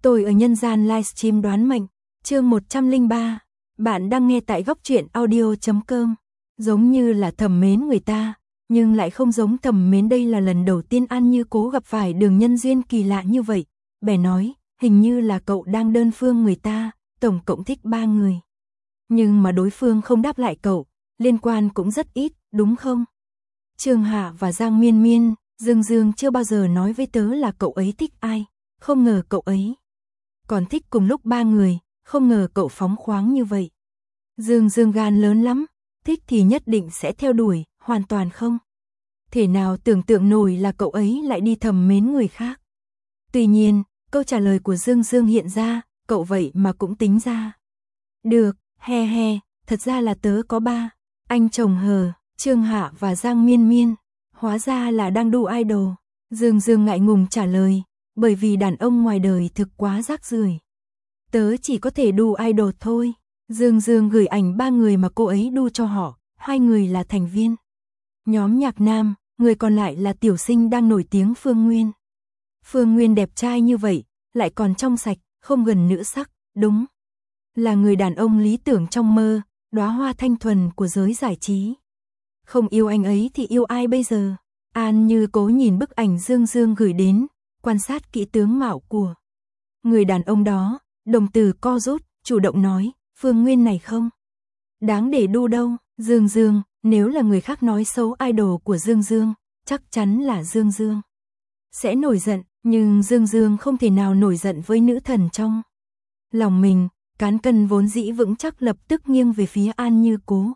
Tôi ở nhân gian livestream đoán mệnh, chương 103. Bạn đang nghe tại góc truyện audio.com. Giống như là thầm mến người ta, nhưng lại không giống thầm mến. Đây là lần đầu tiên An Như Cố gặp phải đường nhân duyên kỳ lạ như vậy. Bè nói, hình như là cậu đang đơn phương người ta, tổng cộng thích 3 người. Nhưng mà đối phương không đáp lại cậu, liên quan cũng rất ít, đúng không? Trương Hạ và Giang Miên Miên, Dương Dương chưa bao giờ nói với tớ là cậu ấy thích ai, không ngờ cậu ấy còn thích cùng lúc 3 người, không ngờ cậu phóng khoáng như vậy. Dương Dương gan lớn lắm, thích thì nhất định sẽ theo đuổi, hoàn toàn không thể nào tưởng tượng nổi là cậu ấy lại đi thầm mến người khác. Tuy nhiên, câu trả lời của Dương Dương hiện ra, cậu vậy mà cũng tính ra. Được, he he, thật ra là tớ có 3 anh chồng hờ, Trương Hạ và Giang Miên Miên, hóa ra là đang đu idol. Dương Dương ngại ngùng trả lời, bởi vì đàn ông ngoài đời thực quá rác rưởi. Tớ chỉ có thể đu idol thôi. Dương Dương gửi ảnh 3 người mà cô ấy đu cho họ, 2 người là thành viên nhóm nhạc nam, người còn lại là tiểu sinh đang nổi tiếng Phương Nguyên. Phương Nguyên đẹp trai như vậy, lại còn trong sạch, không gần nữ sắc, đúng là người đàn ông lý tưởng trong mơ, đóa hoa thanh thuần của giới giải trí. Không yêu anh ấy thì yêu ai bây giờ? An Như Cố nhìn bức ảnh Dương Dương gửi đến, quan sát kỹ tướng mạo của người đàn ông đó, đồng tử co rút, chủ động nói, Phương Nguyên này không đáng để đu đâu. Dương Dương, nếu là người khác nói xấu idol của Dương Dương, chắc chắn là Dương Dương sẽ nổi giận, nhưng Dương Dương không thể nào nổi giận với nữ thần trong lòng mình. Cán cân vốn dĩ vững chắc lập tức nghiêng về phía An Như Cố.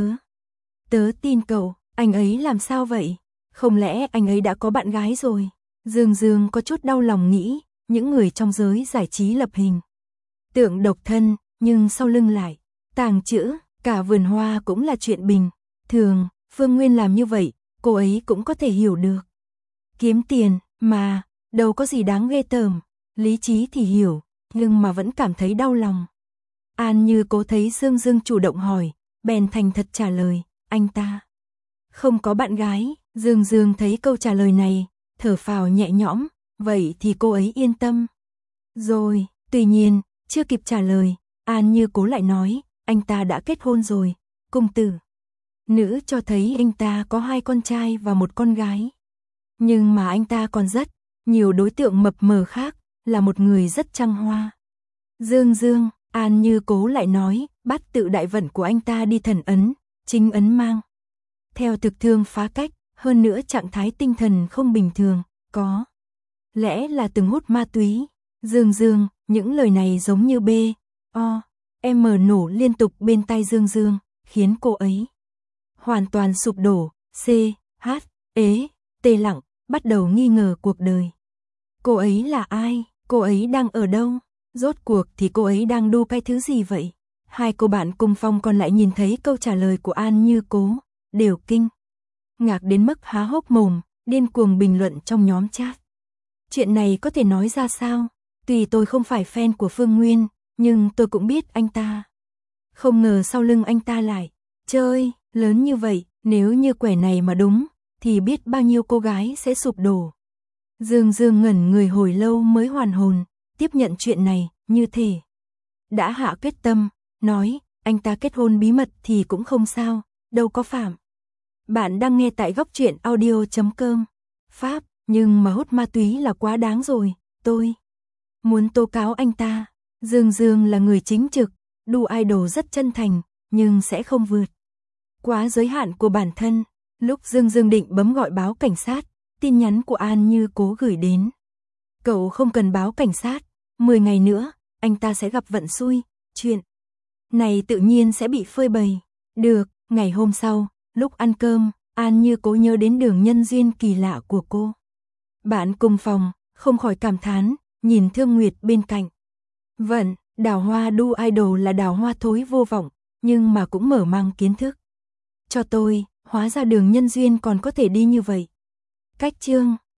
Tớ tin cậu, anh ấy làm sao vậy? Không lẽ anh ấy đã có bạn gái rồi? Dương Dương có chút đau lòng nghĩ, những người trong giới giải trí lập hình tượng độc thân, nhưng sau lưng lại tàng trữ cả vườn hoa cũng là chuyện bình thường. Phương Nguyên làm như vậy, cô ấy cũng có thể hiểu được. Kiếm tiền, mà, đâu có gì đáng ghê tởm. Lý trí thì hiểu, nhưng mà vẫn cảm thấy đau lòng. An Như Cố thấy Dương Dương chủ động hỏi, bèn thành thật trả lời, anh ta không có bạn gái. Dương Dương thấy câu trả lời này, thở phào nhẹ nhõm, vậy thì cô ấy yên tâm rồi. Tuy nhiên, chưa kịp trả lời, An Như Cố lại nói, anh ta đã kết hôn rồi, cung tử nữ cho thấy anh ta có 2 con trai và 1 con gái. Nhưng mà anh ta còn rất nhiều đối tượng mập mờ khác, là một người rất trăng hoa. Dương Dương, An Như Cố lại nói, bát tự đại vận của anh ta đi thần ấn, chính ấn mang theo thực thương phá cách, hơn nữa trạng thái tinh thần không bình thường, có lẽ là từng hút ma túy. Dương Dương, những lời này giống như B.O.M nổ liên tục bên tai Dương Dương, khiến cô ấy hoàn toàn sụp đổ. C.H.E.T lặng, bắt đầu nghi ngờ cuộc đời. Cô ấy là ai? Cô ấy đang ở đâu? Rốt cuộc thì cô ấy đang đu cái thứ gì vậy? 2 cô bạn cùng phòng còn lại nhìn thấy câu trả lời của An Như Cố, đều kinh ngạc đến mức há hốc mồm, điên cuồng bình luận trong nhóm chat. Chuyện này có thể nói ra sao? Tuy tôi không phải fan của Phương Nguyên, nhưng tôi cũng biết anh ta. Không ngờ sau lưng anh ta lại chơi lớn như vậy, nếu như quẻ này mà đúng, thì biết bao nhiêu cô gái sẽ sụp đổ. Dương Dương ngẩn người hồi lâu mới hoàn hồn, tiếp nhận chuyện này, như thể đã hạ quyết tâm, nói, anh ta kết hôn bí mật thì cũng không sao, đâu có phạm. Bạn đang nghe tại góc truyện audio.com. Pháp, nhưng mà hút ma túy là quá đáng rồi, tôi muốn tố cáo anh ta. Dương Dương là người chính trực, đu idol rất chân thành, nhưng sẽ không vượt quá giới hạn của bản thân. Lúc Dương Dương định bấm gọi báo cảnh sát, tin nhắn của An Như Cố gửi đến. Cậu không cần báo cảnh sát, 10 ngày nữa, anh ta sẽ gặp vận xui, chuyện này tự nhiên sẽ bị phơi bày. Được, ngày hôm sau, lúc ăn cơm, An Như Cố nhớ đến đường nhân duyên kỳ lạ của cô. Bạn cùng phòng, không khỏi cảm thán, nhìn Thương Nguyệt bên cạnh. Vận, đào hoa đu idol là đào hoa thối vô vọng, nhưng mà cũng mở mang kiến thức cho tôi, hóa ra đường nhân duyên còn có thể đi như vậy. Cách chương